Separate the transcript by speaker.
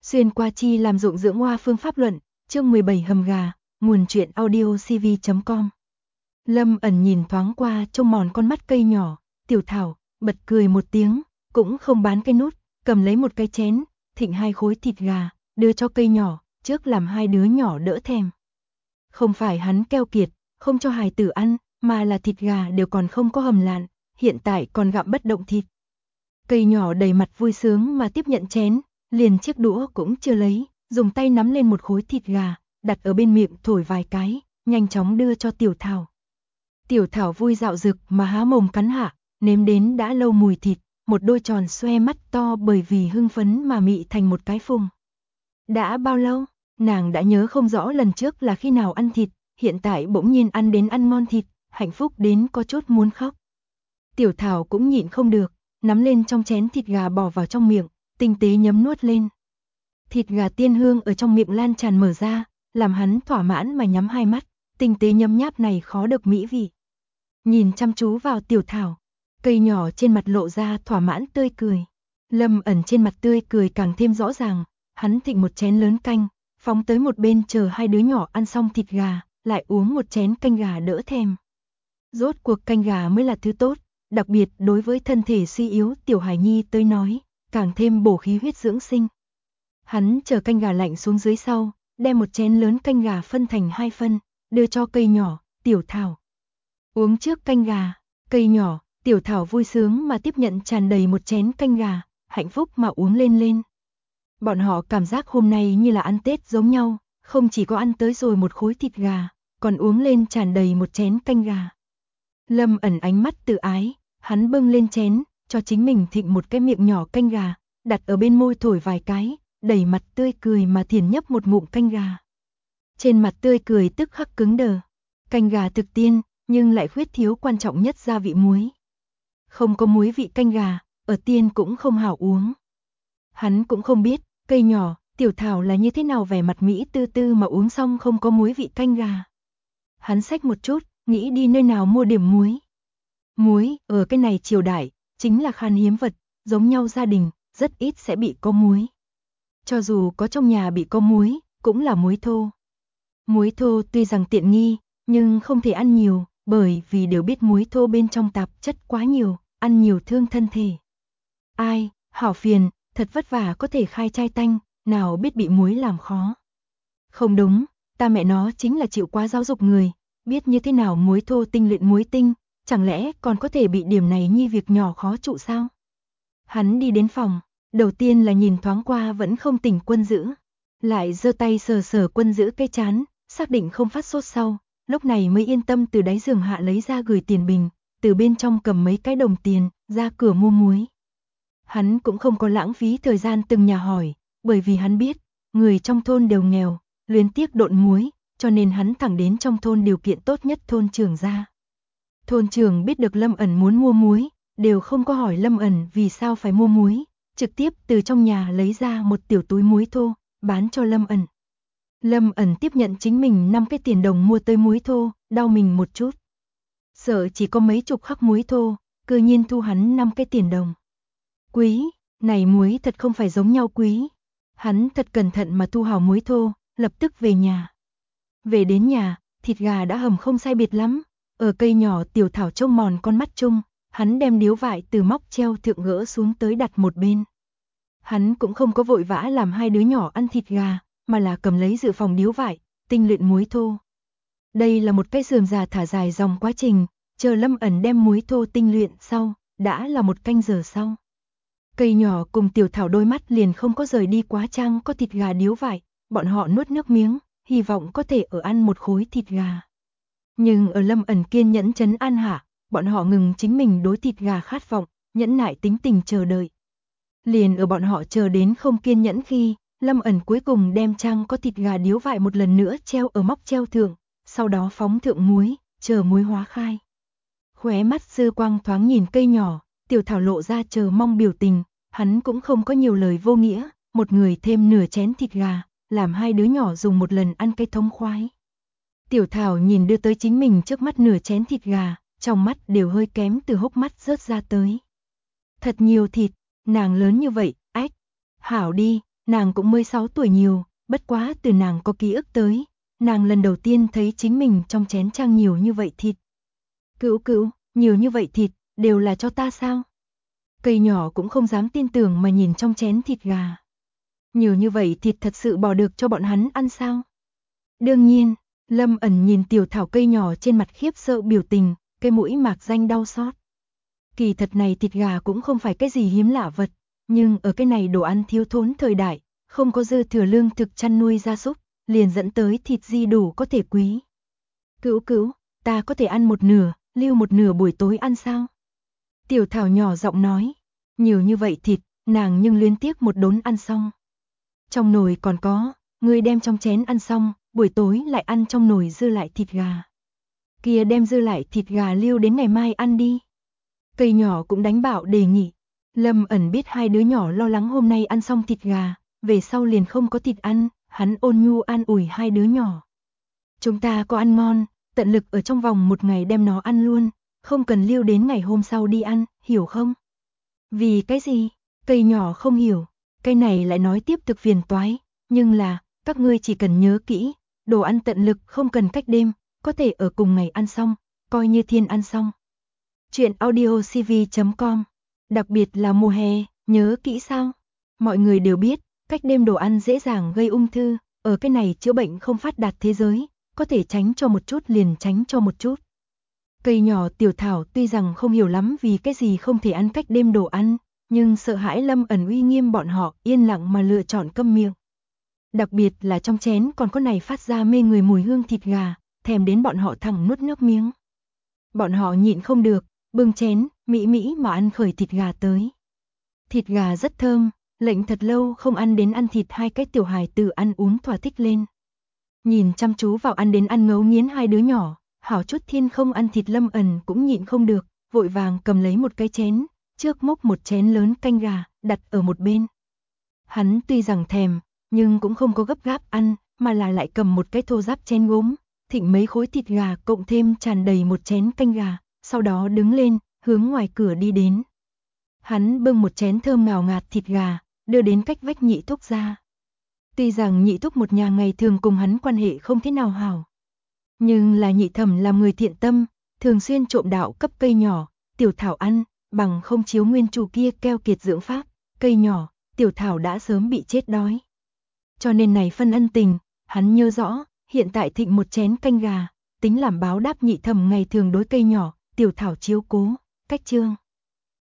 Speaker 1: Xuyên qua chi làm ruộng dưỡng hoa phương pháp luận, chương 17 hầm gà, nguồn truyện audio cv.com. Lâm Ẩn nhìn thoáng qua trông mòn con mắt cây nhỏ, Tiểu Thảo, bật cười một tiếng, cũng không bán cái nút, cầm lấy một cái chén, thịnh 2 khối thịt gà, đưa cho cây nhỏ, trước làm 2 đứa nhỏ đỡ thèm. Không phải hắn keo kiệt, không cho hài tử ăn, mà là thịt gà đều còn không có hầm lạn, hiện tại còn gặm bất động thịt. Cây nhỏ đầy mặt vui sướng mà tiếp nhận chén, liền chiếc đũa cũng chưa lấy, dùng tay nắm lên một khối thịt gà, đặt ở bên miệng thổi vài cái, nhanh chóng đưa cho Tiểu Thảo. Tiểu Thảo vui dạo dực mà há mồm cắn hạ, nếm đến đã lâu mùi thịt, một đôi tròn xoe mắt to bởi vì hưng phấn mà mị thành một cái phùng. Đã bao lâu, nàng đã nhớ không rõ lần trước là khi nào ăn thịt, hiện tại bỗng nhiên ăn đến ăn ngon thịt, hạnh phúc đến có chút muốn khóc. Tiểu Thảo cũng nhịn không được, nắm lên trong chén thịt gà bỏ vào trong miệng, tinh tế nhấm nuốt lên. Thịt gà tiên hương ở trong miệng lan tràn mở ra, làm hắn thỏa mãn mà nhắm hai mắt, tinh tế nhấm nháp này khó được mỹ vị. Nhìn chăm chú vào Tiểu Thảo, cây nhỏ trên mặt lộ ra thỏa mãn tươi cười. Lâm Ẩn trên mặt tươi cười càng thêm rõ ràng, hắn thịnh một chén lớn canh, phóng tới một bên chờ 2 đứa nhỏ ăn xong thịt gà, lại uống một chén canh gà đỡ thèm. Rốt cuộc canh gà mới là thứ tốt, đặc biệt đối với thân thể suy yếu tiểu hài nhi tới nói, càng thêm bổ khí huyết dưỡng sinh. Hắn chờ canh gà lạnh xuống dưới sau, đem một chén lớn canh gà phân thành 2 phân, đưa cho cây nhỏ, Tiểu Thảo. Uống trước canh gà, cây nhỏ, Tiểu Thảo vui sướng mà tiếp nhận tràn đầy một chén canh gà, hạnh phúc mà uống lên. Bọn họ cảm giác hôm nay như là ăn Tết giống nhau, không chỉ có ăn tới rồi một khối thịt gà, còn uống lên tràn đầy một chén canh gà. Lâm Ẩn ánh mắt tự ái, hắn bưng lên chén, cho chính mình thịnh một cái miệng nhỏ canh gà, đặt ở bên môi thổi vài cái, đẩy mặt tươi cười mà thiền nhấp một ngụm canh gà. Trên mặt tươi cười tức khắc cứng đờ, canh gà thực tiên, nhưng lại khuyết thiếu quan trọng nhất gia vị muối. Không có muối vị canh gà, ở tiên cũng không hảo uống. Hắn cũng không biết, cây nhỏ, Tiểu Thảo là như thế nào vẻ mặt mỹ tư tư mà uống xong không có muối vị canh gà. Hắn xách một chút, nghĩ đi nơi nào mua điểm muối. Muối, ở cái này triều đại, chính là khan hiếm vật, giống nhau gia đình, rất ít sẽ bị có muối. Cho dù có trong nhà bị có muối, cũng là muối thô. Muối thô tuy rằng tiện nghi, nhưng không thể ăn nhiều, bởi vì đều biết muối thô bên trong tạp chất quá nhiều, ăn nhiều thương thân thể. Ai, hảo phiền, thật vất vả có thể khai trai tanh, nào biết bị muối làm khó. Không đúng, ta mẹ nó chính là chịu quá giáo dục người, biết như thế nào muối thô tinh luyện muối tinh, chẳng lẽ còn có thể bị điểm này như việc nhỏ khó trụ sao? Hắn đi đến phòng, đầu tiên là nhìn thoáng qua vẫn không tỉnh Quân Dữ, lại giơ tay sờ sờ Quân Dữ cái trán, xác định không phát sốt sau, lúc này mới yên tâm từ đáy giường hạ lấy ra gửi tiền bình, từ bên trong cầm mấy cái đồng tiền, ra cửa mua muối. Hắn cũng không có lãng phí thời gian từng nhà hỏi, bởi vì hắn biết, người trong thôn đều nghèo, luyến tiếc độn muối, cho nên hắn thẳng đến trong thôn điều kiện tốt nhất thôn trưởng ra. Thôn trưởng biết được Lâm Ẩn muốn mua muối, đều không có hỏi Lâm Ẩn vì sao phải mua muối, trực tiếp từ trong nhà lấy ra một tiểu túi muối thô, bán cho Lâm Ẩn. Lâm Ẩn tiếp nhận chính mình 5 cái tiền đồng mua tới muối thô, đau mình một chút. Sợ chỉ có mấy chục khắc muối thô, cư nhiên thu hắn 5 cái tiền đồng. Quý, này muối thật không phải giống nhau quý. Hắn thật cẩn thận mà thu hào muối thô, lập tức về nhà. Về đến nhà, thịt gà đã hầm không sai biệt lắm. Ở cây nhỏ Tiểu Thảo trông mòn con mắt chung, hắn đem điếu vải từ móc treo thượng gỡ xuống tới đặt một bên. Hắn cũng không có vội vã làm 2 đứa nhỏ ăn thịt gà, mà là cầm lấy dự phòng điếu vải, tinh luyện muối thô. Đây là một cái rườm rà thả dài dòng quá trình, chờ Lâm Ẩn đem muối thô tinh luyện sau, đã là 1 canh giờ sau. Cây nhỏ cùng Tiểu Thảo đôi mắt liền không có rời đi quá trang có thịt gà điếu vải, bọn họ nuốt nước miếng, hy vọng có thể ở ăn một khối thịt gà. Nhưng ở Lâm Ẩn kiên nhẫn trấn an hạ, bọn họ ngừng chính mình đối thịt gà khát vọng, nhẫn nại tính tình chờ đợi. Liền ở bọn họ chờ đến không kiên nhẫn khi, Lâm Ẩn cuối cùng đem trang có thịt gà điếu vải một lần nữa treo ở móc treo thượng, sau đó phóng thượng muối, chờ muối hóa khai. Khóe mắt dư quang thoáng nhìn cây nhỏ, Tiểu Thảo lộ ra chờ mong biểu tình, hắn cũng không có nhiều lời vô nghĩa, một người thêm nửa chén thịt gà, làm 2 đứa nhỏ dùng một lần ăn cái thống khoái. Tiểu Thảo nhìn đưa tới chính mình trước mắt nửa chén thịt gà, trong mắt đều hơi kém từ hốc mắt rớt ra tới. Thật nhiều thịt, nàng lớn như vậy, ách, hảo đi, nàng cũng mới 6 tuổi nhiều, bất quá từ nàng có ký ức tới, nàng lần đầu tiên thấy chính mình trong chén trang nhiều như vậy thịt. Cữu cữu, nhiều như vậy thịt, đều là cho ta sao? Cây nhỏ cũng không dám tin tưởng mà nhìn trong chén thịt gà. Nhiều như vậy thịt thật sự bỏ được cho bọn hắn ăn sao? Đương nhiên, Lâm Ẩn nhìn tiểu thảo cây nhỏ trên mặt khiếp sợ biểu tình, cái mũi mạc danh đau xót. Kỳ thật này thịt gà cũng không phải cái gì hiếm lạ vật, nhưng ở cái này đồ ăn thiếu thốn thời đại, không có dư thừa lương thực chăn nuôi gia súc, liền dẫn tới thịt di đủ có thể quý. Cữu cữu, ta có thể ăn một nửa, lưu một nửa buổi tối ăn sao? Tiểu thảo nhỏ giọng nói, nhiều như vậy thịt, nàng nhưng luyến tiếc một đốn ăn xong. Trong nồi còn có, ngươi đem trong chén ăn xong, buổi tối lại ăn trong nồi dư lại thịt gà. Kia đem dư lại thịt gà lưu đến ngày mai ăn đi. Cây nhỏ cũng đánh bạo đề nghị. Lâm Ẩn biết hai đứa nhỏ lo lắng hôm nay ăn xong thịt gà, về sau liền không có thịt ăn, hắn ôn nhu an ủi hai đứa nhỏ. Chúng ta có ăn ngon, tận lực ở trong vòng một ngày đem nó ăn luôn, không cần lưu đến ngày hôm sau đi ăn, hiểu không? Vì cái gì? Cây nhỏ không hiểu, cái này lại nói tiếp thực phiền toái, nhưng là, các ngươi chỉ cần nhớ kỹ, đồ ăn tận lực không cần cách đêm, có thể ở cùng ngày ăn xong, coi như thiên ăn xong. Chuyện audiocv.com, đặc biệt là mùa hè, nhớ kỹ sao? Mọi người đều biết, cách đêm đồ ăn dễ dàng gây ung thư, ở cái này chữa bệnh không phát đạt thế giới, có thể tránh cho một chút liền tránh cho một chút. Cây nhỏ tiểu thảo tuy rằng không hiểu lắm vì cái gì không thể ăn cách đêm đồ ăn, nhưng sợ hãi Lâm Ẩn uy nghiêm bọn họ yên lặng mà lựa chọn câm miệng. Đặc biệt là trong chén còn có này phát ra mê người mùi hương thịt gà, thèm đến bọn họ thẳng nuốt nước miếng. Bọn họ nhịn không được, bưng chén, mỹ mỹ mà ăn khởi thịt gà tới. Thịt gà rất thơm, lệnh thật lâu không ăn đến ăn thịt hai cái tiểu hài tử ăn uống thỏa thích lên. Nhìn chăm chú vào ăn đến ăn ngấu nghiến hai đứa nhỏ, hảo chút thiên không ăn thịt Lâm Ẩn cũng nhịn không được, vội vàng cầm lấy một cái chén, trước múc một chén lớn canh gà, đặt ở một bên. Hắn tuy rằng thèm, nhưng cũng không có gấp gáp ăn, mà là lại cầm một cái thô ráp chén gốm, thịnh mấy khối thịt gà cộng thêm tràn đầy một chén canh gà, sau đó đứng lên, hướng ngoài cửa đi đến. Hắn bưng một chén thơm ngào ngạt thịt gà, đưa đến cách vách Nhị Thúc ra. Tuy rằng Nhị Thúc một nhà ngày thường cùng hắn quan hệ không thế nào hảo, nhưng là Nhị Thẩm làm người thiện tâm, thường xuyên trộm đạo cấp cây nhỏ, tiểu thảo ăn, bằng không chiếu nguyên chủ kia keo kiệt dưỡng pháp, cây nhỏ, tiểu thảo đã sớm bị chết đói. Cho nên này phân ân tình, hắn nhớ rõ, hiện tại thịnh một chén canh gà, tính làm báo đáp Nhị Thẩm ngày thường đối cây nhỏ, tiểu thảo chiếu cố, cách chương.